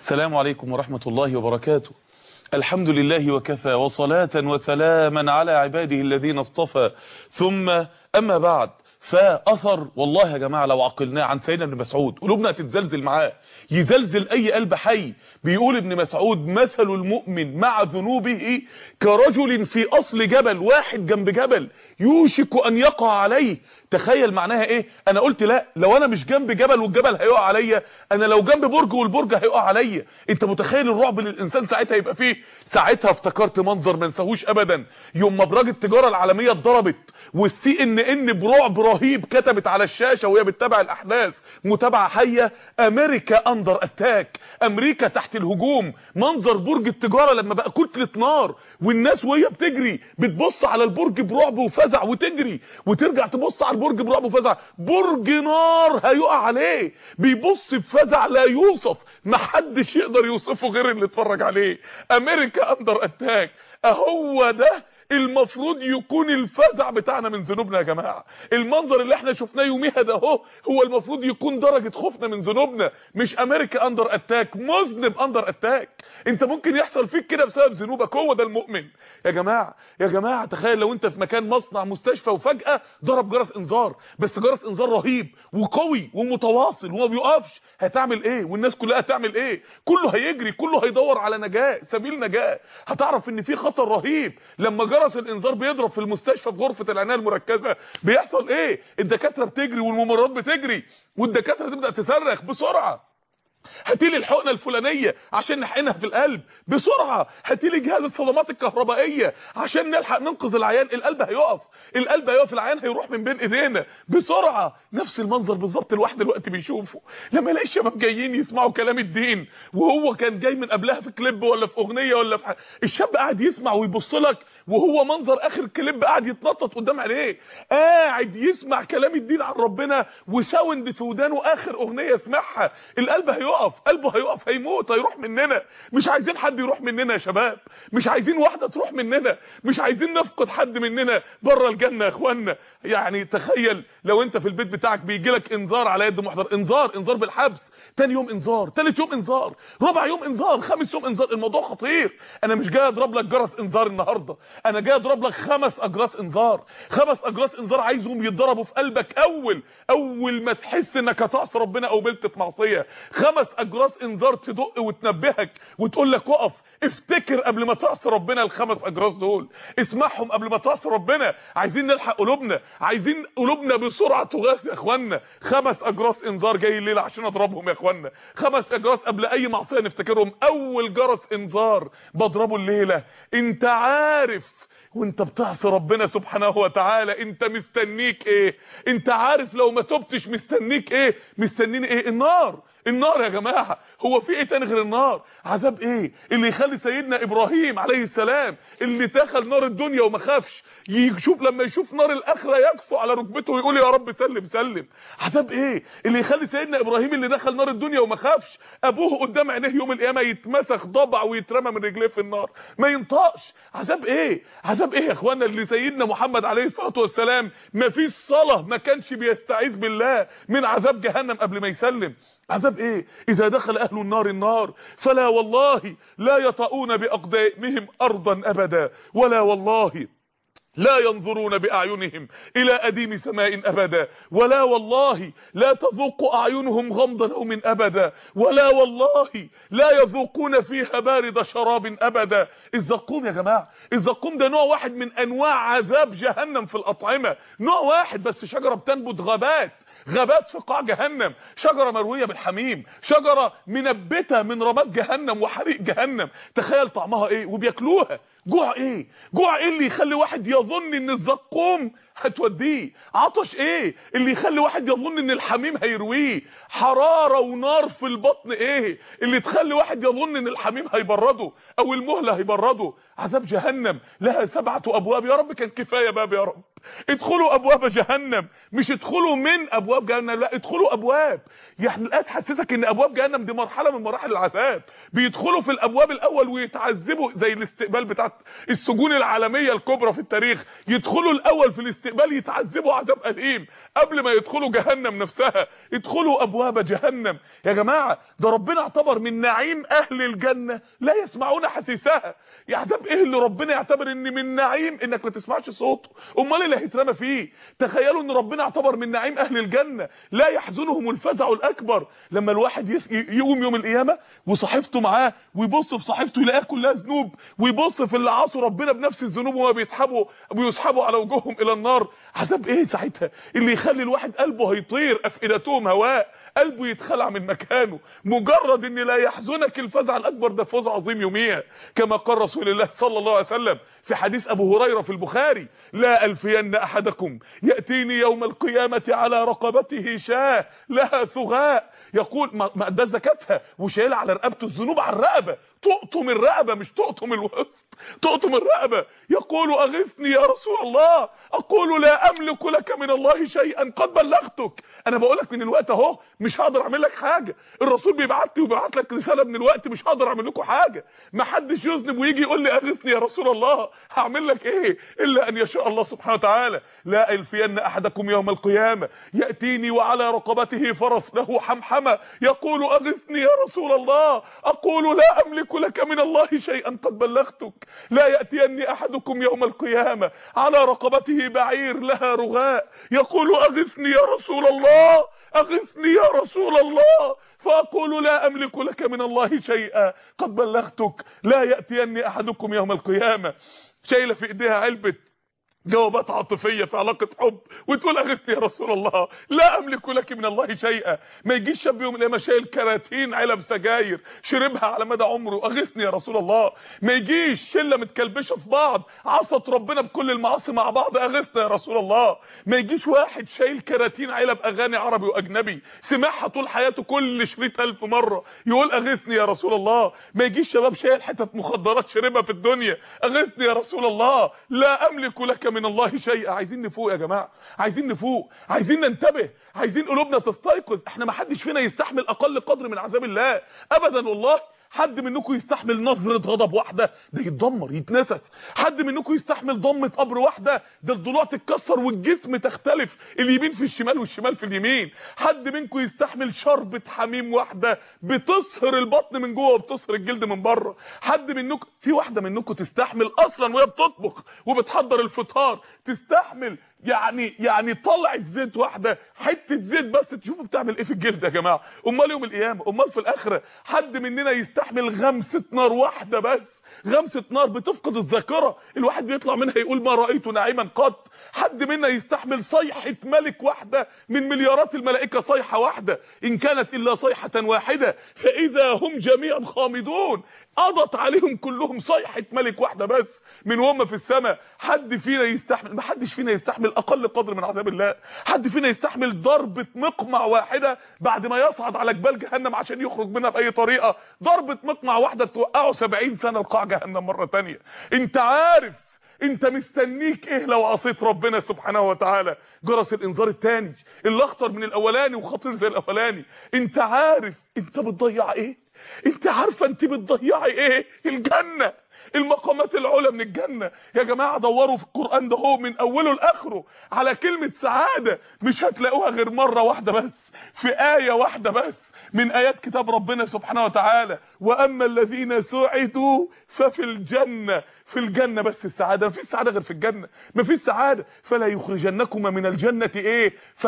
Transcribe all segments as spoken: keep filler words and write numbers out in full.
السلام عليكم ورحمة الله وبركاته. الحمد لله وكفى، وصلاة وسلاما على عباده الذين اصطفى، ثم أما بعد. فأثر والله يا جماعة لو عقلناه عن سيدنا ابن مسعود قلوبنا هتتزلزل معاه، يزلزل أي قلب حي. بيقول ابن مسعود: مثل المؤمن مع ذنوبه كرجل في أصل جبل، واحد جنب جبل يوشك أن يقع عليه. تخيل معناها ايه؟ انا قلت لا، لو انا مش جنب جبل والجبل هيقع عليا، انا لو جنب برج والبرج هيقع عليا. انت متخيل الرعب اللي الانسان ساعتها يبقى فيه؟ ساعتها افتكرت منظر ما انساهوش ابدا، يوم مبراج التجاره العالميه اتضربت والسي ان ان برعب رهيب كتبت على الشاشه وهي بتتابع الاحداث متابعه حيه: امريكا اندر اتاك، امريكا تحت الهجوم. منظر برج التجاره لما بقى كتله نار، والناس وهي بتجري بتبص على البرج برعب وفزع وتجري وترجع تبص على البرج برعب وفزع، برج نار هيقع عليه، بيبص بفزع لا يوصف، محدش يقدر يوصفه غير اللي اتفرج عليه. امريكا اندر اتاك، اهو ده المفروض يكون الفزع بتاعنا من ذنوبنا يا جماعه. المنظر اللي احنا شفناه يوميها ده اهو هو المفروض يكون درجه خوفنا من ذنوبنا، مش امريكا اندر اتاك، مذنب اندر اتاك. انت ممكن يحصل فيك كده بسبب ذنوبك، هو ده المؤمن يا جماعه. يا جماعه تخيل لو انت في مكان مصنع مستشفى وفجاه ضرب جرس انذار، بس جرس انذار رهيب وقوي ومتواصل وما بيقفش، هتعمل ايه؟ والناس كلها هتعمل ايه؟ كله هيجري، كله هيدور على نجاه، سبيل نجاه. هتعرف ان في خطر رهيب لما جرس الانذار بيضرب في المستشفى في غرفه العنايه المركزه. بيحصل ايه؟ الدكاتره بتجري والممرضات بتجري والدكاتره تبدا تصرخ: بسرعه هاتيلي الحقنه الفلانيه عشان نحقنها في القلب، بسرعه هاتيلي جهاز الصدمات الكهربائيه عشان نلحق ننقذ العيان، القلب هيقف، القلب هيقف، العيان هيروح من بين ايدينا، بسرعه. نفس المنظر بالظبط الواحد دلوقتي بيشوفه لما يلاقي الشباب جايين يسمعوا كلام الدين، وهو كان جاي من قبلها في كليب ولا في اغنيه ولا في حاجة. الشاب قاعد يسمع ويبص لك وهو منظر اخر كليب قاعد يتنطط قدام عينيه، قاعد يسمع كلام الدين عن ربنا وساوند في ودانه اخر اغنيه يسمعها. القلب هيقف، قلبه هيقف، هيموت، هيروح مننا. مش عايزين حد يروح مننا يا شباب، مش عايزين واحده تروح مننا، مش عايزين نفقد حد مننا بره الجنه يا اخوانا. يعني تخيل لو انت في البيت بتاعك بيجي لك انذار على يد محضر، انذار انذار بالحبس، تاني يوم انذار، تالت يوم انذار، رابع يوم انذار، خامس يوم انذار. الموضوع خطير. انا مش جاي اضرب لك جرس انذار النهارده، انا جاي اضرب لك خمس اجراس انذار، خمس اجراس انذار عايزهم يتضربوا في قلبك اول اول ما تحس انك هتعصي ربنا او بلت في معصيه. خمس اجراس انذار تدق وتنبهك وتقول لك وقف، افتكر قبل ما تعصي ربنا. الخمس اجراس دول اسمعهم قبل ما تعصي ربنا. عايزين نلحق قلوبنا، عايزين قلوبنا بسرعه تغاث يا اخوانا. خمس اجراس انذار جاي الليله عشان اضربهم يا اخوانا، خمس اجراس قبل اي معصيه نفتكرهم. اول جرس انذار بضربه الليله. انت عارف وانت بتعصي ربنا سبحانه وتعالى انت مستنيك ايه؟ انت عارف لو ما تبتش مستنيك ايه؟ مستنين ايه؟ النار. النار يا جماعه، هو في ايه تاني غير النار؟ عذاب ايه اللي يخلي سيدنا ابراهيم عليه السلام اللي دخل نار الدنيا وما خافش يشوف لما يشوف نار الاخره يقسو على ركبته ويقول يا رب سلم سلم؟ عذاب ايه اللي يخلي سيدنا ابراهيم اللي دخل نار الدنيا وما خافش ابوه قدام عينيه يوم القيامه يتمسخ ضبع ويترمى من رجليه في النار ما ينطقش؟ عذاب ايه؟ عذاب ايه يا اخوانا اللي سيدنا محمد عليه الصلاه والسلام ما فيش صلاه ما كانش بيستعيذ بالله من عذاب جهنم قبل ما يسلم؟ عذاب ايه؟ اذا دخل اهل النار النار فلا والله لا يطؤون باقدامهم ارضا ابدا، ولا والله لا ينظرون باعينهم الى اديم سماء ابدا، ولا والله لا تذوق اعينهم غمض نوم ابدا، ولا والله لا يذوقون فيها بارد شراب ابدا. الزقوم يا جماعه، الزقوم ده نوع واحد من انواع عذاب جهنم في الاطعمه، نوع واحد بس، شجره بتنبت غابات غابات في قاع جهنم، شجره مرويه بالحميم، شجره منبته من رماد جهنم وحريق جهنم. تخيل طعمها ايه وبياكلوها. جوع ايه؟ جوع ايه اللي يخلي واحد يظن ان الزقوم هتوديه؟ عطش ايه اللي يخلي واحد يظن ان الحميم هيرويه؟ حراره ونار في البطن ايه اللي تخلي واحد يظن ان الحميم هيبرده او المهله هيبرده؟ عذاب جهنم لها سبعه ابواب. يا رب كان كفايه باب، يا رب ادخلوا ابواب جهنم، مش ادخلوا من ابواب جهنم، لا ادخلوا ابواب. يعني الايه تحسسك ان ابواب جهنم دي مرحله من مراحل العذاب، بيدخلوا في الابواب الاول ويتعذبوا زي الاستقبال بتاع السجون العالميه الكبرى في التاريخ، يدخلوا الاول في الاستقبال يتعذبوا عذاب اليم قبل ما يدخلوا جهنم نفسها. ادخلوا ابواب جهنم. يا جماعه ده ربنا اعتبر من نعيم اهل الجنه لا يسمعون حسيسها. يا عذاب ايه اللي ربنا يعتبر ان من نعيم انك ما تسمعش صوته؟ امال اللي هيترمى فيه. تخيلوا ان ربنا اعتبر من نعيم اهل الجنه لا يحزنهم الفزع الاكبر لما الواحد يس... يقوم يوم القيامه وصحيفته معاه ويبص في صحيفته يلاقيها كلها ذنوب، ويبص في اللي عصوا ربنا بنفس الذنوب وهو بيسحبوا بيسحبوا على وجوههم الى النار. عذاب ايه ساعتها اللي يخلي الواحد قلبه هيطير، افئدتهم هواء، قلبه يتخلع من مكانه. مجرد ان لا يحزنك الفزع الاكبر، ده فوز عظيم يوميها، كما قال رسول الله صلى الله عليه وسلم في حديث ابو هريره في البخاري: لا الفين احدكم ياتيني يوم القيامه على رقبته شاه لها ثغاء، يقول ما ده زكاتها وشايله على رقبته الذنوب على الرقبه، تقطم الرقبه مش تقطم الوسط، تقطم الرقبه. يقول اغثني يا رسول الله، اقول لا املك لك من الله شيئا قد بلغتك. انا بقول لك من الوقت اهو مش هقدر اعمل لك حاجه، الرسول بيبعت لي وبيبعت لك رساله من الوقت مش هقدر اعمل لكم حاجه. ما حدش يذنب ويجي يقول لي اغثني يا رسول الله، هعمل لك ايه الا ان يشاء الله سبحانه وتعالى. لا الفين احدكم يوم القيامه ياتيني وعلى رقبته فرس له حمحمه، يقول اغثني يا رسول الله، اقول لا املك لك من الله شيئا قد بلغتك. لا ياتيني احدكم يوم القيامه على رقبته بعير لها رغاء، يقول اغثني يا رسول الله، اغثني يا رسول الله، فاقول لا املك لك من الله شيئا قد بلغتك. لا ياتيني احدكم يوم القيامه شايله في ايديها علبه جوابات عاطفيه في علاقه حب وتقول اغثني يا رسول الله، لا املك لك من الله شيئا. ما يجيش شاب يوم القيامه شايل كراتين علب سجاير شربها على مدى عمره، اغثني يا رسول الله. ما يجيش شله متكلبشه في بعض عصت ربنا بكل المعاصي مع بعض، اغثني يا رسول الله. ما يجيش واحد شايل كراتين علب اغاني عربي واجنبي سمعها طول حياته كل شريط الف مره يقول اغثني يا رسول الله. ما يجيش شباب شايل حتت مخدرات شربها في الدنيا، اغثني يا رسول الله، لا املك لك من الله شيئا. عايزين نفوق يا جماعه، عايزين نفوق، عايزين ننتبه، عايزين قلوبنا تستيقظ. احنا ما حدش فينا يستحمل اقل قدر من عذاب الله ابدا والله. حد منكم يستحمل نظره غضب واحده ده يتدمر يتنسف. حد منكم يستحمل ضمه قبر واحده ده الضلوع تتكسر والجسم تختلف، اليمين في الشمال والشمال في اليمين. حد منكم يستحمل شربة حميم واحده بتصهر البطن من جوه وبتصهر الجلد من بره. حد منكم، في واحده منكم تستحمل اصلا وهي بتطبخ وبتحضر الفطار تستحمل يعني يعني طلعت زيت واحده حته زيت بس تشوفوا بتعمل ايه في الجلد يا جماعه. امال يوم القيامه، امال في الاخره حد مننا يستحمل غمسه نار واحده بس، غمسه نار بتفقد الذاكره الواحد بيطلع منها يقول ما رايت نعيما قط. حد منا يستحمل صيحه ملك واحده من مليارات الملائكه، صيحه واحده ان كانت الا صيحه واحده فاذا هم جميعا خامدون، قضت عليهم كلهم صيحه ملك واحده بس من وهم في السماء. حد فينا يستحمل؟ ما حدش فينا يستحمل اقل قدر من عذاب الله. حد فينا يستحمل ضربه مقمع واحده بعد ما يصعد على جبال جهنم عشان يخرج منها باي طريقه؟ ضربه مقمع واحده توقعه سبعين سنه لقاع جهنم مره ثانيه. انت عارف انت مستنيك ايه لو عصيت ربنا سبحانه وتعالى؟ جرس الانذار الثاني اللي اخطر من الاولاني وخطير زي الاولاني. انت عارف انت بتضيع ايه؟ انت عارفه انت بتضيعي ايه؟ الجنه، المقامات العلى من الجنه يا جماعه. دوروا في القران ده هو من اوله لاخره على كلمه سعاده، مش هتلاقوها غير مره واحده بس، في ايه واحده بس من ايات كتاب ربنا سبحانه وتعالى: واما الذين سعدوا ففي الجنه. في الجنه بس السعاده، مفيش سعاده غير في الجنه، مفيش سعاده. فلا يخرجنكما من الجنه ايه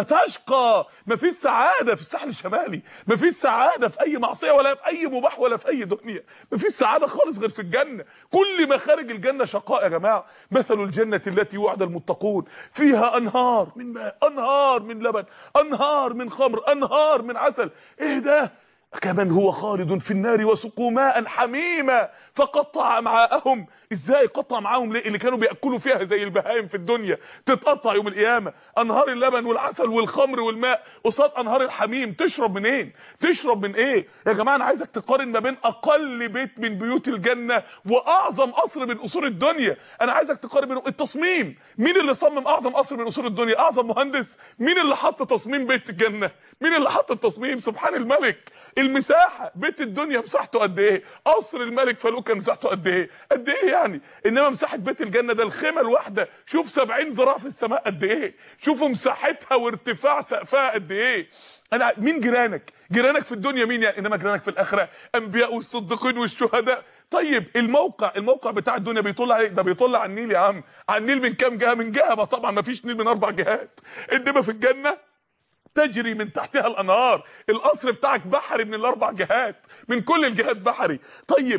فتشقى. مفيش سعاده في الساحل الشمالي، مفيش سعاده في اي معصيه ولا في اي مباح ولا في اي دنيا، مفيش سعاده خالص غير في الجنه. كل مخارج الجنه شقاء يا جماعه. مثل الجنه التي وعد المتقون فيها انهار من ماء، انهار من لبن، انهار من خمر، انهار من عسل. ايه ده؟ كمن هو خالد في النار وسقوا ماء حميما فقطع امعاءهم. ازاي قطع معاهم؟ ليه؟ اللي كانوا بياكلوا فيها زي البهائم في الدنيا تتقطع يوم القيامه. انهار اللبن والعسل والخمر والماء قصاد انهار الحميم. تشرب منين؟ تشرب من ايه يا جماعه؟ انا عايزك تقارن ما بين اقل بيت من بيوت الجنه واعظم قصر من قصور الدنيا. انا عايزك تقارن بين التصميم. مين اللي صمم اعظم قصر من قصور الدنيا؟ اعظم مهندس. مين اللي حط تصميم بيت الجنه؟ مين اللي حط التصميم؟ سبحان الملك. المساحه بيت الدنيا مساحته قد ايه؟ قصر الملك فاروق مساحته قد ايه؟ قد ايه يعني؟ انما مساحه بيت الجنه ده الخيمه الواحده شوف سبعين ذراع في السماء قد ايه؟ شوفوا مساحتها وارتفاع سقفها قد ايه. انا مين جيرانك؟ جيرانك في الدنيا مين يعني؟ انما جيرانك في الاخره انبياء والصديقين والشهداء. طيب الموقع الموقع بتاع الدنيا بيطل عليه؟ ده بيطل على النيل يا عم. على النيل من كام جهه؟ من جهه. طبعا ما فيش نيل من اربع جهات. انما في الجنه تجري من تحتها الانهار. القصر بتاعك بحري من الاربع جهات، من كل الجهات بحري. طيب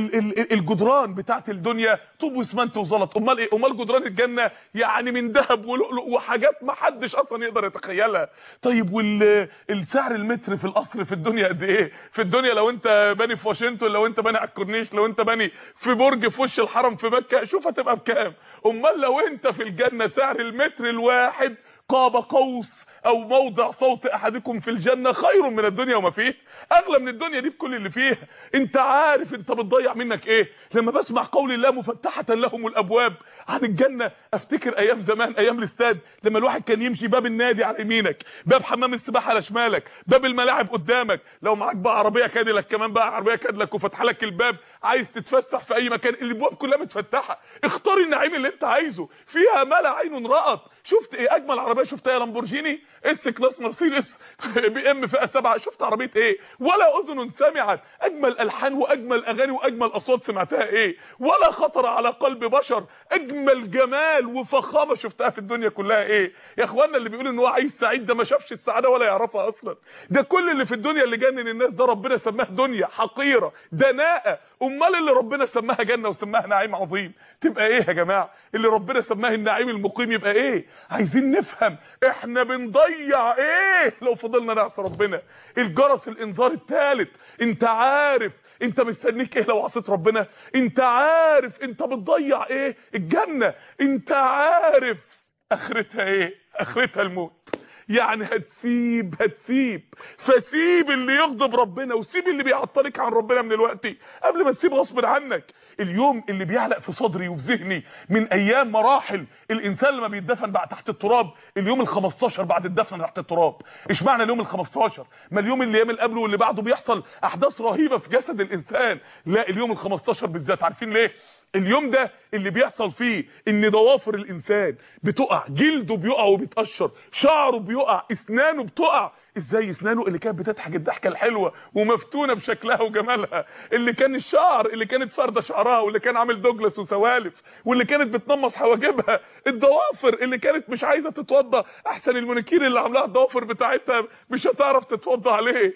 والجدران بتاعت الدنيا طوب واسمنت وزلط. امال ايه؟ امال جدران الجنه يعني من ذهب ولؤلؤ وحاجات ما حدش اصلا يقدر يتخيلها. طيب والسعر المتر في القصر في الدنيا قد ايه؟ في الدنيا لو انت باني في واشنطن، لو انت باني على الكورنيش، لو انت باني في برج في وش الحرم في مكه، شوف هتبقى بكام. امال لو انت في الجنه سعر المتر الواحد قاب قوس او موضع صوت احدكم في الجنه خير من الدنيا وما فيه. اغلى من الدنيا دي بكل اللي فيها. انت عارف انت بتضيع منك ايه لما بسمع قول الله مفتحه لهم الابواب عن الجنه؟ افتكر ايام زمان، ايام الاستاد، لما الواحد كان يمشي باب النادي على يمينك، باب حمام السباحه على شمالك، باب الملاعب قدامك، لو معاك بقى عربيه كاديلاك كمان بقى عربيه كاديلاك وفتح لك الباب عايز تتفسح في اي مكان، الابواب كلها متفتحه. اختار النعيم اللي انت عايزه، فيها ما لا عين رأت. شفت ايه اجمل عربيه شفتها؟ لامبورجيني اس كلاس مرسيدس بي ام فئه سبعة. شفت عربيه ايه؟ ولا اذن سمعت. اجمل الحان واجمل اغاني واجمل اصوات سمعتها ايه؟ ولا خطر على قلب بشر. اجمل جمال وفخامه شفتها في الدنيا كلها ايه؟ يا اخوانا اللي بيقول ان هو عايش سعيد ده ما شافش السعاده ولا يعرفها اصلا. ده كل اللي في الدنيا اللي جنن الناس ده ربنا سماه دنيا حقيره دناءه. امال اللي ربنا سماها جنه وسماها نعيم عظيم تبقى ايه يا جماعه؟ اللي ربنا سماه النعيم المقيم يبقى ايه؟ عايزين نفهم احنا بنضيع ايه لو فضلنا نعصي ربنا. الجرس الانذار الثالث. انت عارف انت مستنيك ايه لو عصيت ربنا؟ انت عارف انت بتضيع ايه؟ الجنه. انت عارف اخرتها ايه؟ اخرتها الموت. يعني هتسيب هتسيب فسيب اللي يغضب ربنا وسيب اللي بيعطلك عن ربنا من الوقت قبل ما تسيب غصب عنك. اليوم اللي بيعلق في صدري وفي ذهني من ايام مراحل الانسان لما بيتدفن بعد تحت التراب، اليوم الخمستاشر بعد الدفن تحت التراب. ايش معنى اليوم الخمستاشر؟ ما اليوم اللي ايام اللي قبله واللي بعده بيحصل احداث رهيبه في جسد الانسان. لا اليوم الخمستاشر بالذات. عارفين ليه؟ اليوم ده اللي بيحصل فيه ان ضوافر الانسان بتقع، جلده بيقع وبيتقشر، شعره بيقع، اسنانه بتقع. ازاي اسنانه اللي كانت بتضحك الضحكه الحلوه ومفتونه بشكلها وجمالها، اللي كان الشعر اللي كانت فارده شعرها واللي كان عامل دوجلاس وسوالف واللي كانت بتنمص حواجبها، الضوافر اللي كانت مش عايزه تتوضى، احسن المونيكير اللي عاملاها الضوافر بتاعتها مش هتعرف تتوضى عليه،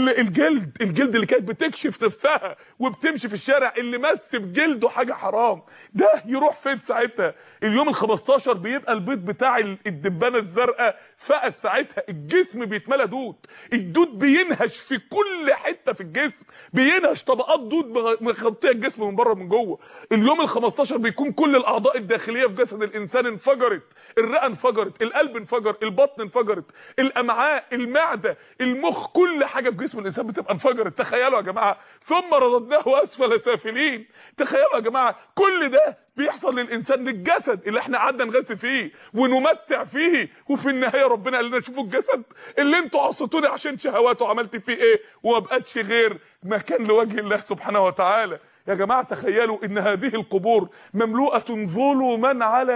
الجلد الجلد اللي كانت بتكشف نفسها وبتمشي في الشارع اللي مس بجلده حاجه حرام، ده يروح فين ساعتها؟ اليوم الخمستاشر بيبقى البيض بتاع الدبانه الزرقاء فقد ساعتها، الجسم بيتملى دود، الدود بينهش في كل حته في الجسم، بينهش طبقات دود مغطيه الجسم من بره من جوه. اليوم الخمستاشر بيكون كل الاعضاء الداخليه في جسد الانسان انفجرت، الرئه انفجرت، القلب انفجر، البطن انفجرت، الامعاء، المعده، المخ، كل حاجه في جسم الانسان بتبقى انفجرت. تخيلوا يا جماعه، ثم رددناه اسفل سافلين. تخيلوا يا جماعه كل ده بيحصل للانسان، للجسد اللي احنا قعدنا نغث فيه ونمتع فيه، وفي النهايه ربنا قال لنا شوفوا الجسد اللي انتوا عصيتوني عشان شهواته عملت فيه ايه، وما بقتش غير مكان لوجه الله سبحانه وتعالى. يا جماعه تخيلوا ان هذه القبور مملوءه ظلما على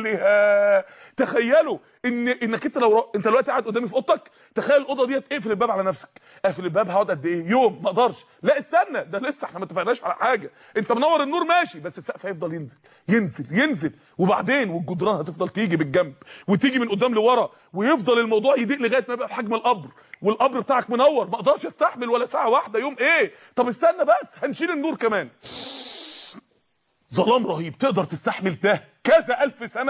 اهلها. تخيلوا ان انك انت لو انت دلوقتي قاعد قدامي في اوضتك، تخيل الاوضه ديت اقفل الباب على نفسك. اقفل الباب هقعد قد ايه؟ يوم ما اقدرش. لا استنى، ده لسه احنا ما اتفقناش على حاجه. انت منور النور ماشي، بس السقف هيفضل ينزل ينزل ينزل، وبعدين والجدران هتفضل تيجي بالجنب وتيجي من قدام لورا، ويفضل الموضوع يضيق لغايه ما يبقى في حجم القبر، والقبر بتاعك منور، ما اقدرش استحمل ولا ساعه واحده. يوم ايه؟ طب استنى بس، هنشيل النور كمان. ظلام رهيب. تقدر تستحمل ده كذا الف سنه؟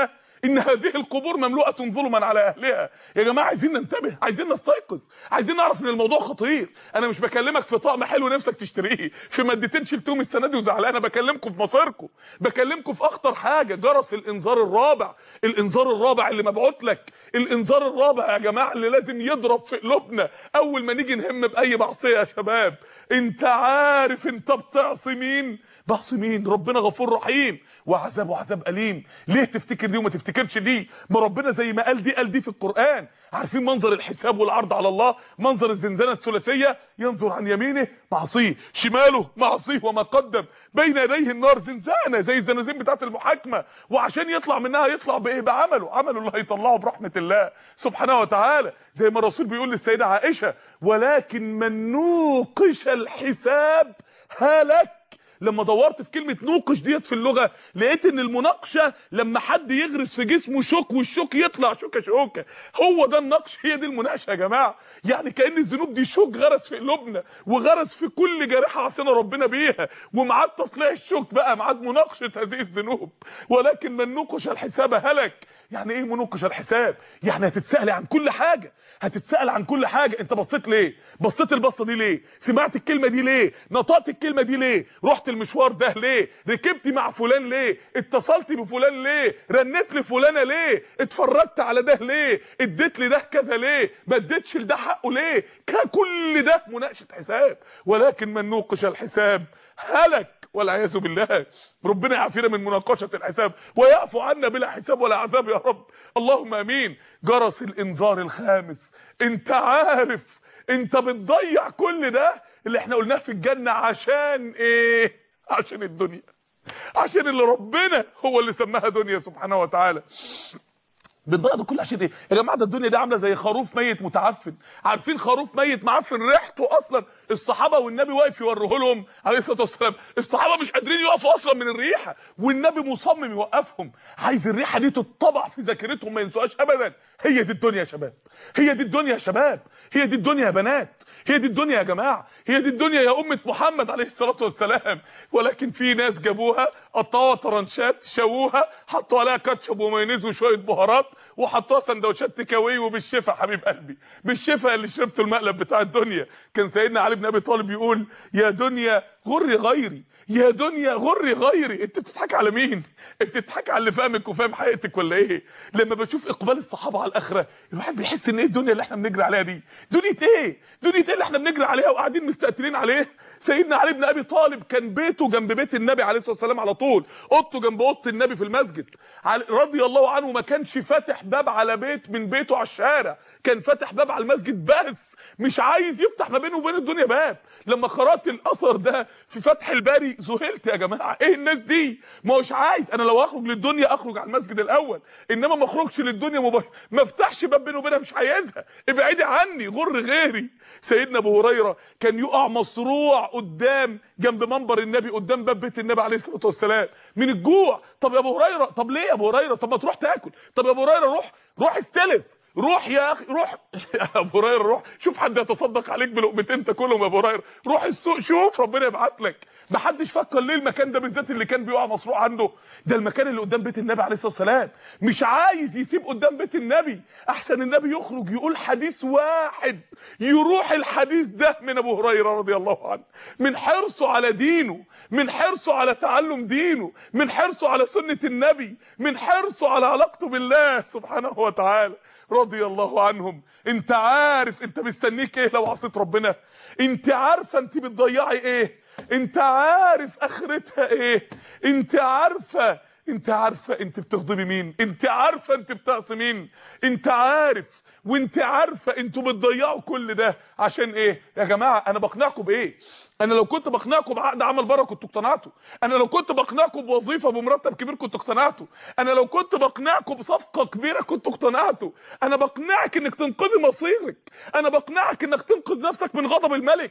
ان هذه القبور مملوءه ظلما على اهلها. يا جماعه عايزين ننتبه، عايزين نستيقظ، عايزين نعرف ان الموضوع خطير. انا مش بكلمك في طقم حلو نفسك تشتريه، في مادتين شلتهم السنه دي وزعلان، انا بكلمكم في مصيركم، بكلمكم في اخطر حاجه، جرس الانذار الرابع، الانذار الرابع اللي مبعوت لك، الانذار الرابع يا جماعه اللي لازم يضرب في قلوبنا اول ما نيجي نهم باي معصيه. يا شباب انت عارف انت بتعصي مين؟ بعصي مين؟ ربنا غفور رحيم وعذابه عذاب اليم. ليه تفتكر دي وما تفتكرش دي؟ ما ربنا زي ما قال دي قال دي في القرآن. عارفين منظر الحساب والعرض على الله؟ منظر الزنزانه الثلاثيه، ينظر عن يمينه معصيه، شماله معصيه، وما قدم بين يديه النار، زنزانه زي الزنازين بتاعه المحاكمه، وعشان يطلع منها يطلع بايه؟ بعمله، عمله اللي هيطلعه برحمه الله سبحانه وتعالى. زي ما الرسول بيقول للسيده عائشه: ولكن من نوقش الحساب هلك. لما دورت في كلمه نوقش ديت في اللغه لقيت ان المناقشه لما حد يغرس في جسمه شوك والشوك يطلع شوكه شوكه، هو ده النقش، هي دي المناقشه يا جماعه. يعني كأن الذنوب دي شوك غرس في قلوبنا وغرس في كل جارحه عصينا ربنا بيها، ومعاد تطلع الشوك بقى معاد مناقشه هذه الذنوب. ولكن من نوقش الحساب هلك. يعني ايه منوقش الحساب؟ يعني هتتسأل عن كل حاجه، هتتسأل عن كل حاجه. انت بصيت ليه؟ بصيت البصه دي ليه؟ سمعت الكلمه دي ليه؟ نطقت الكلمه دي ليه؟ رحت المشوار ده ليه؟ ركبت مع فلان ليه؟ اتصلت بفلان ليه؟ رنيت لفلانه ليه؟ اتفرجت على ده ليه؟ اديت لي ده كذا ليه؟ ما اديتش لده حقه ليه؟ كل ده مناقشه حساب. ولكن من نوقش الحساب هلك والعياذ بالله. ربنا يعافينا من مناقشه الحساب ويعفو عنا بلا حساب ولا عذاب يا رب، اللهم امين. جرس الانذار الخامس. انت عارف انت بتضيع كل ده اللي احنا قلناه في الجنه عشان ايه؟ عشان الدنيا، عشان اللي ربنا هو اللي سماها دنيا سبحانه وتعالى. بتضيع ده كله عشان ايه يا جماعه؟ ده الدنيا دي عامله زي خروف ميت متعفن. عارفين خروف ميت معفن ريحته اصلا الصحابه والنبي واقف يوريه لهم عليه الصلاه والسلام، الصحابه مش قادرين يقفوا اصلا من الريحه، والنبي مصمم يوقفهم. عايز الريحه دي تتطبع في ذاكرتهم ما ينسوهاش ابدا. هي دي الدنيا يا شباب، هي دي الدنيا يا شباب، هي دي الدنيا يا بنات، هي دي الدنيا يا جماعه، هي دي الدنيا يا امه محمد عليه الصلاه والسلام. ولكن في ناس جابوها قطعوها طرنشات، شووها، حطوا عليها كاتشب ومايونيز وشويه بهارات، وحطوها سندوتشات تيك اواي. وبالشفا حبيب قلبي، بالشفا اللي شربت المقلب بتاع الدنيا. كان سيدنا علي بن ابي طالب يقول: يا دنيا غري غيري، يا دنيا غري غيري. انت بتضحك على مين؟ انت بتضحك على اللي فاهمك وفاهم حقيقتك ولا ايه؟ لما بشوف اقبال الصحابه على الاخره الواحد بيحس ان ايه الدنيا اللي احنا بنجري عليها دي؟ دنيا ايه؟ دنيا ايه اللي احنا بنجري عليها وقاعدين مستأثرين عليه؟ سيدنا علي بن ابي طالب كان بيته جنب بيت النبي عليه الصلاه والسلام على طول، اوضته جنب اوضه النبي في المسجد رضي الله عنه. ما كانش فاتح باب على بيت من بيته على الشارع، كان فاتح باب على المسجد بس، مش عايز يفتح ما بينه وبين الدنيا باب. لما قرات الاثر ده في فتح الباري ذهلت يا جماعه، ايه الناس دي؟ ما هوش عايز. انا لو اخرج للدنيا اخرج على المسجد الاول، انما ما اخرجش للدنيا مباشر، ما افتحش باب بينه وبينها، مش عايزها، ابعدي عني غر غيري. سيدنا ابو هريره كان يقع مصروع قدام جنب منبر النبي قدام باب بيت النبي عليه الصلاه والسلام من الجوع. طب يا ابو هريره، طب ليه يا ابو هريره؟ طب ما تروح تاكل. طب يا ابو هريره روح روح استلف، روح يا اخي روح يا ابو هريره روح شوف حد يتصدق عليك بلقمتين تاكلهم يا ابو هريره، روح السوق شوف ربنا يبعت لك. ما حدش فكر ليه المكان ده بالذات اللي كان بيقع مصروع عنده؟ ده المكان اللي قدام بيت النبي عليه الصلاه والسلام، مش عايز يسيب قدام بيت النبي احسن النبي يخرج يقول حديث واحد يروح الحديث ده من ابو هريره رضي الله عنه، من حرصه على دينه، من حرصه على تعلم دينه، من حرصه على سنه النبي، من حرصه على علاقته بالله سبحانه وتعالى رضي الله عنهم. انت عارف انت مستنيك ايه لو عصيت ربنا؟ انت عارفه انت بتضيعي ايه؟ انت عارف اخرتها ايه؟ انت عارفه انت عارفه انت بتغضبي مين؟ انت عارفه انت بتعصي مين؟ انت عارف وانت عارفه انتوا بتضيعوا كل ده عشان ايه؟ يا جماعه انا بقنعكم بايه؟ انا لو كنت بقنعكم بعقد عمل بره كنتوا اقتنعتوا، انا لو كنت بقنعكم بوظيفه بمرتب كبير كنتوا اقتنعتوا، انا لو كنت بقنعكم بصفقه كبيره كنتوا اقتنعتوا، انا بقنعك انك تنقذي مصيرك، انا بقنعك انك تنقذ نفسك من غضب الملك،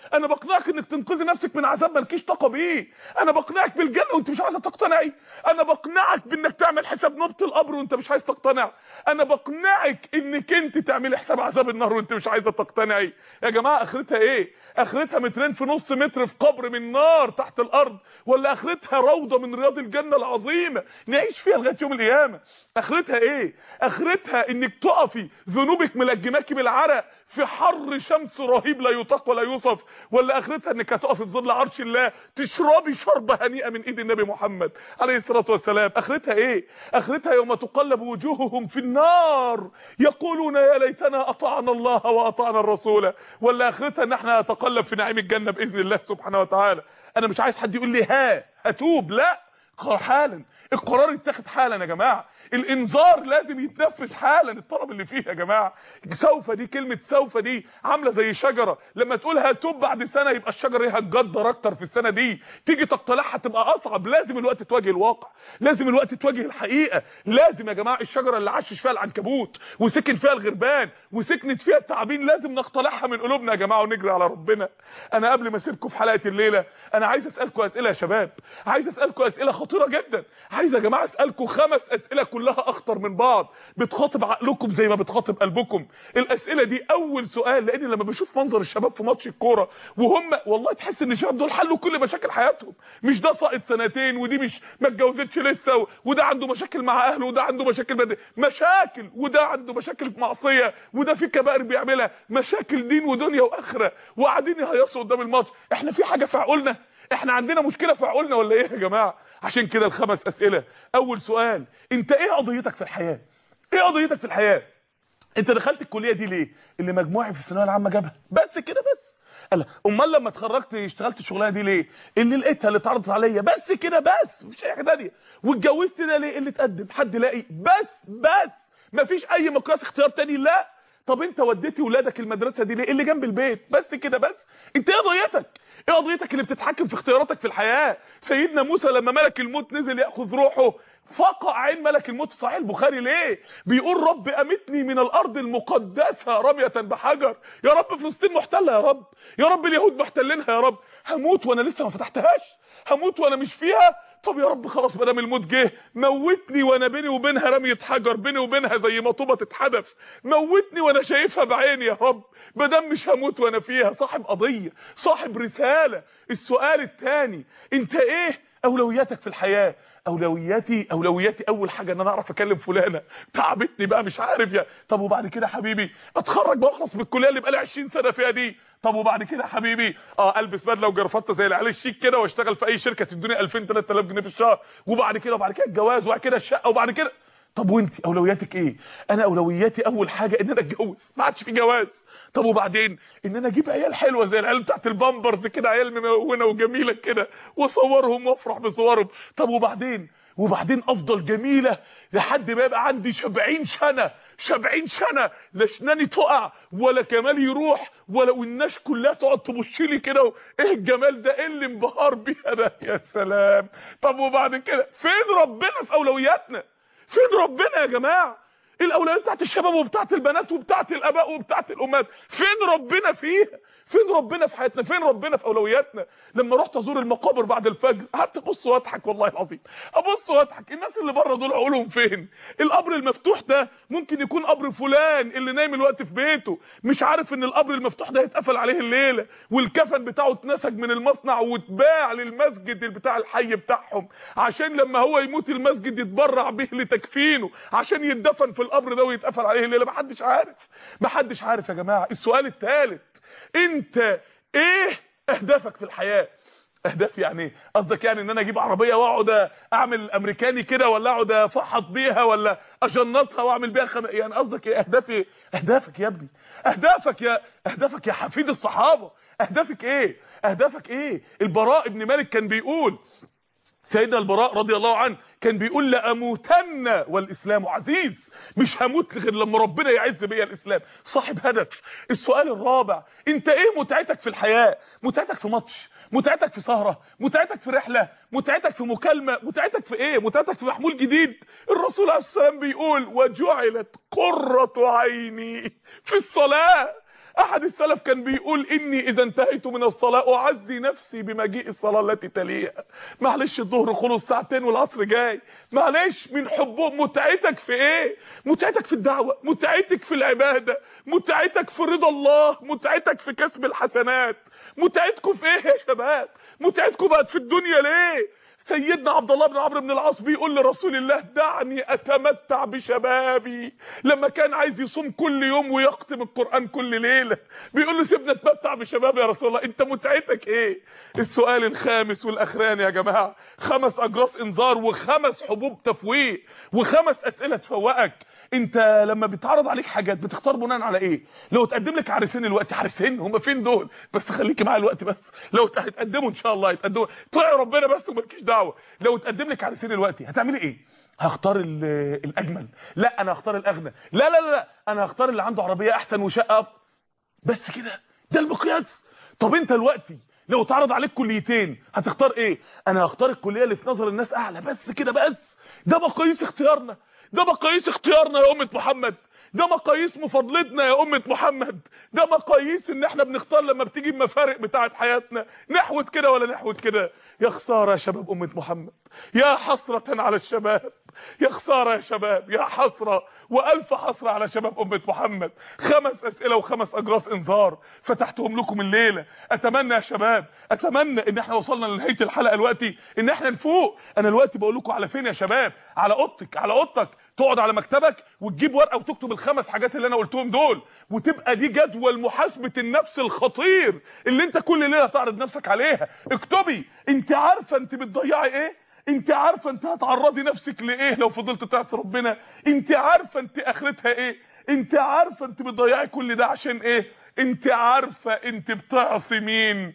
انا بقنعك انك تنقذي نفسك من عذاب مالكيش طاقه بيه، انا بقنعك بالجنه وانت مش عايزه تقتنعي، انا بقنعك بانك تعمل حساب نوبه القبر وانت مش عايز تقتنع، انا بقنعك انك انت تعملي حساب عذاب النار وانت مش عايزه تقتنعي. يا جماعه اخرتها ايه؟ اخرتها مترين في نص متر في قبر من نار تحت الارض، ولا اخرتها روضه من رياض الجنه العظيمه نعيش فيها لغايه يوم القيامه؟ اخرتها ايه؟ اخرتها انك تقفي ذنوبك ملجماكي بالعرق في حر شمس رهيب لا يطاق ولا يوصف، ولا اخرتها انك هتقفي في ظل عرش الله تشربي شربه هنيئه من ايد النبي محمد عليه الصلاه والسلام؟ اخرتها ايه؟ اخرتها يوم تقلب وجوههم في النار يقولون يا ليتنا اطعنا الله واطعنا الرسول، ولا اخرتها ان احنا نتقلب في نعيم الجنه باذن الله سبحانه وتعالى؟ انا مش عايز حد يقول لي ها هتوب، لا، حالا، القرار يتاخد حالا يا جماعه، الانذار لازم يتنفذ حالا، الطلب اللي فيه يا جماعه. سوف دي كلمه سوف دي عامله زي شجره، لما تقولها توب بعد سنه يبقى الشجره دي هتجدر اكتر في السنه دي، تيجي تقتلعها تبقى اصعب. لازم الوقت تواجه الواقع، لازم الوقت تواجه الحقيقه، لازم يا جماعه الشجره اللي عاشش فيها العنكبوت وسكن فيها الغربان وسكنت فيها التعابين لازم نقتلعها من قلوبنا يا جماعه ونجري على ربنا. انا قبل ما اسيبكم في حلقه الليله انا عايز اسالكم اسئله يا شباب، عايز اسالكم اسئله خطيره جدا، عايز يا جماعه اسالكم خمس اسئله كلها اخطر من بعض بتخاطب عقلكم زي ما بتخاطب قلبكم. الاسئله دي اول سؤال، لان لما بشوف منظر الشباب في ماتش الكوره وهم والله تحس ان الشباب دول حلوا كل مشاكل حياتهم، مش ده ساقط سنتين ودي مش ما اتجوزتش لسه وده عنده مشاكل مع اهله وده عنده مشاكل بدي. مشاكل، وده عنده مشاكل في معصيه وده في كبائر بيعملها، مشاكل دين ودنيا واخره، وقاعدين يهيصوا قدام الماتش. احنا في حاجه في عقولنا؟ احنا عندنا مشكله في عقولنا ولا ايه يا جماعه؟ عشان كده الخمس اسئله. اول سؤال، انت ايه قضيتك في الحياه؟ ايه قضيتك في الحياه؟ انت دخلت الكليه دي ليه؟ اللي مجموعي في الثانويه العامه جابها، بس كده بس. قال امال لما اتخرجت اشتغلت الشغلانه دي ليه؟ اللي لقيتها اللي اتعرضت عليا، بس كده بس، مفيش اي حاجه ثانيه. واتجوزت ده ليه؟ اللي اتقدم حد لاقي، بس بس مفيش اي مقياس اختيار تاني. لا. طب انت وديتي ولادك المدرسه دي ليه؟ اللي جنب البيت، بس كده بس. انت ايه قضيتك؟ ايه قضيتك اللي بتتحكم في اختياراتك في الحياه؟ سيدنا موسى لما ملك الموت نزل ياخذ روحه فقع عين ملك الموت في صحيح البخاري ليه؟ بيقول رب امتني من الارض المقدسه رميه بحجر. يا رب فلسطين محتله، يا رب يا رب اليهود محتلينها، يا رب هموت وانا لسه ما فتحتهاش، هموت وانا مش فيها. طب يا رب خلاص ما دام الموت جه موتني وانا بيني وبينها رميه حجر، بيني وبينها زي ما طوبه تتحدف، موتني وانا شايفها بعيني يا رب، ما دام مش هموت وانا فيها. صاحب قضيه، صاحب رساله. السؤال الثاني، انت ايه اولوياتك في الحياه؟ اولوياتي اولوياتي اول حاجه ان انا اعرف اكلم فلانه تعبتني بقى مش عارف يا. طب وبعد كده يا حبيبي اتخرج بقى واخلص من الكليه اللي بقى لي عشرين سنه فيها دي. طب وبعد كده يا حبيبي اه البس بدله وجرافته زي العيال الشيك كده واشتغل في اي شركه تدوني ألفين تلات آلاف جنيه في الشهر. وبعد كده وبعد كده الجواز وبعد كده الشقه وبعد كده. طب وانت اولوياتك ايه؟ انا اولوياتي اول حاجه ان انا اتجوز، ما عادش في جواز. طب وبعدين ان انا اجيب عيال حلوه زي العيال بتاعت البامبرز كده، عيال ممونه وجميله كده واصورهم وافرح بصورهم. طب وبعدين وبعدين افضل جميله لحد ما يبقى عندي سبعين سنه، سبعين سنه لا اسناني تقع ولا كمالي يروح ولا والناس كلها تقعد تبص لي كده، ايه الجمال ده؟ ايه اللي انبهار بيها ده؟ يا سلام. طب وبعد كده فين ربنا في اولوياتنا؟ فين ربنا يا جماعه؟ الاولويات بتاعت الشباب وبتاعت البنات وبتاعت الاباء وبتاعت الامهات، فين ربنا فيها؟ فين ربنا في حياتنا؟ فين ربنا في اولوياتنا؟ لما رحت ازور المقابر بعد الفجر قعدت ابص واضحك والله العظيم، ابص واضحك. الناس اللي بره دول عقولهم فين؟ القبر المفتوح ده ممكن يكون قبر فلان اللي نايم الوقت في بيته، مش عارف ان القبر المفتوح ده هيتقفل عليه الليله والكفن بتاعه اتنسج من المصنع واتباع للمسجد بتاع الحي بتاعهم عشان لما هو يموت المسجد يتبرع به لتكفينه عشان يتدفن في القبر ده ويتقفل عليه الليله. محدش عارف، محدش عارف يا جماعه. السؤال الثالث، انت ايه اهدافك في الحياه؟ اهداف يعني ايه؟ قصدك يعني ان انا اجيب عربيه واقعد اعمل امريكاني كده، ولا اقعد افحط بيها، ولا اجنطها واعمل بيها خم... يعني قصدك ايه؟ اهدافي اهدافك يا ابني، اهدافك يا اهدافك يا حفيد الصحابه، اهدافك ايه؟ اهدافك ايه؟ البراء ابن مالك كان بيقول، سيدنا البراء رضي الله عنه كان بيقول لأموتن والإسلام عزيز، مش هموت غير لما ربنا يعز بيا الإسلام. صاحب هدف. السؤال الرابع، انت ايه متعتك في الحياة؟ متعتك في ماتش، متعتك في سهرة، متعتك في رحلة، متعتك في مكالمة، متعتك في ايه؟ متعتك في محمول جديد. الرسول عليه السلام بيقول وجعلت قرة عيني في الصلاة. احد السلف كان بيقول اني اذا انتهيت من الصلاه اعزي نفسي بمجيء الصلاه التي تليها. معلش الظهر خلص ساعتين والعصر جاي، معلش من حبه. متعتك في ايه؟ متعتك في الدعوه، متعتك في العباده، متعتك في رضا الله، متعتك في كسب الحسنات. متعتكم في ايه يا شباب؟ متعتكم بقت في الدنيا ليه؟ سيدنا عبد الله بن عمرو بن العاص بيقول لرسول الله دعني اتمتع بشبابي، لما كان عايز يصوم كل يوم ويختم القرآن كل ليلة، بيقول له سيبنا اتمتع بشبابي يا رسول الله. انت متعتك ايه؟ السؤال الخامس والاخراني يا جماعة، خمس اجراس انذار وخمس حبوب تفويق وخمس اسئلة تفوقك. انت لما بيتعرض عليك حاجات بتختار بناء على ايه؟ لو تقدم لك عريسين الوقت، عريسين هم فين دول؟ بس خليكي معايا الوقت بس، لو هتقدموا ان شاء الله هيتقدموا، طيع ربنا بس ومالكيش دعوه. لو تقدم لك عريسين الوقت هتعملي ايه؟ هختار الاجمل؟ لا انا هختار الاغنى. لا لا لا انا هختار اللي عنده عربيه احسن وشقه بس كده، ده المقياس. طب انت دلوقتي لو اتعرض عليك كليتين هتختار ايه؟ انا هختار الكليه اللي في نظر الناس اعلى بس كده بس. ده مقاييس اختيارنا، ده مقاييس اختيارنا يا امه محمد، ده مقاييس مفاضلتنا يا امه محمد، ده مقاييس ان احنا بنختار لما بتيجي المفارق بتاعه حياتنا، نحوت كده ولا نحوت كده. يا خساره يا شباب امه محمد، يا حسره على الشباب، يا خساره يا شباب، يا حسره والف حسره على شباب امه محمد. خمس اسئله وخمس اجراس انذار فتحتهم لكم الليله. اتمنى يا شباب، اتمنى ان احنا وصلنا لنهايه الحلقه دلوقتي ان احنا نفوق. انا دلوقتي بقول لكم على فين يا شباب؟ على اوضتك، على اوضتك تقعد على مكتبك وتجيب ورقه وتكتب الخمس حاجات اللي انا قلتهم دول، وتبقى دي جدول محاسبه النفس الخطير اللي انت كل ليله هتعرض نفسك عليها. اكتبي انت عارفه انت بتضيعي ايه؟ انت عارفه انت هتعرضي نفسك لايه لو فضلت تعصي ربنا؟ انت عارفه انت اخرتها ايه؟ انت عارفه انت بتضيعي كل ده عشان ايه؟ انت عارفه انت بتعصي مين؟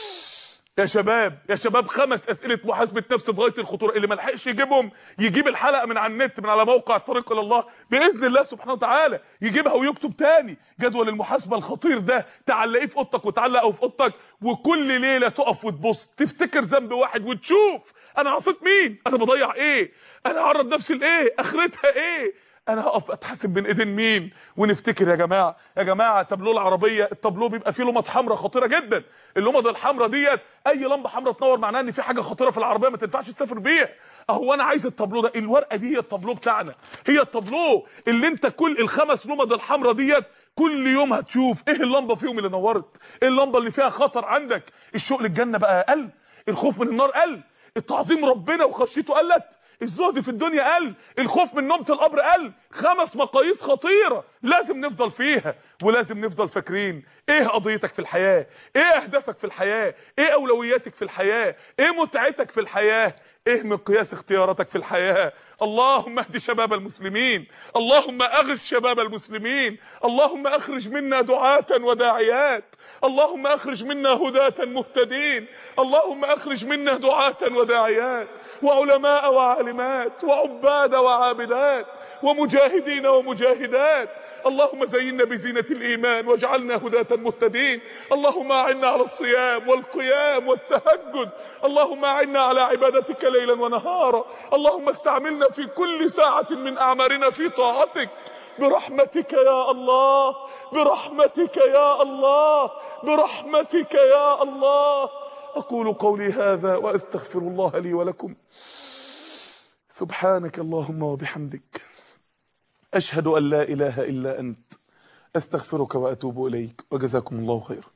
يا شباب يا شباب خمس اسئله محاسبه نفس بغايه الخطوره. اللي ما لحقش يجيبهم يجيب الحلقه من على النت من على موقع الطريق الى الله باذن الله سبحانه وتعالى، يجيبها ويكتب تاني جدول المحاسبه الخطير ده، تعلقيه في اوضتك وتعلقه في اوضتك، وكل ليله تقف وتبص تفتكر ذنب واحد وتشوف انا عصيت مين؟ انا بضيع ايه؟ انا هعرض نفسي لايه؟ اخرتها ايه؟ انا هقف اتحاسب بين ايدين مين؟ ونفتكر يا جماعه يا جماعه تابلو العربيه، التابلو بيبقى فيه لمض حمراء خطيره جدا. اللمض الحمراء ديت اي لمبه حمراء تنور معناها ان في حاجه خطيره في العربيه ما تنفعش تسافر بيها. اهو انا عايز التابلو ده، الورقه دي هي التابلو بتاعنا، هي التابلو اللي انت كل الخمس لمض الحمراء ديت كل يوم هتشوف ايه اللمبه فيهم اللي نورت، ايه اللمبه اللي فيها خطر عندك. الشوق للجنه بقى قل، الخوف من النار قل، التعظيم ربنا وخشيته قلت، الزهد في الدنيا قل، الخوف من نومة القبر قل. خمس مقاييس خطيرة لازم نفضل فيها، ولازم نفضل فاكرين ايه قضيتك في الحياة، ايه اهدافك في الحياة، ايه اولوياتك في الحياة، ايه متعتك في الحياة، ايه مقياس اختياراتك في الحياة. اللهم اهد شباب المسلمين، اللهم اغث شباب المسلمين، اللهم اخرج منا دعاة وداعيات، اللهم اخرج منا هداة مهتدين، اللهم اخرج منا دعاة وداعيات وعلماء وعالمات وعباد وعابدات ومجاهدين ومجاهدات. اللهم زينا بزينة الإيمان واجعلنا هداة مهتدين. اللهم أعنا على الصيام والقيام والتهجد، اللهم أعنا على عبادتك ليلا ونهارا، اللهم استعملنا في كل ساعة من أعمارنا في طاعتك برحمتك يا الله، برحمتك يا الله، برحمتك يا الله. أقول قولي هذا وأستغفر الله لي ولكم. سبحانك اللهم وبحمدك، أشهد أن لا إله إلا أنت، أستغفرك وأتوب إليك، وجزاكم الله خيرا.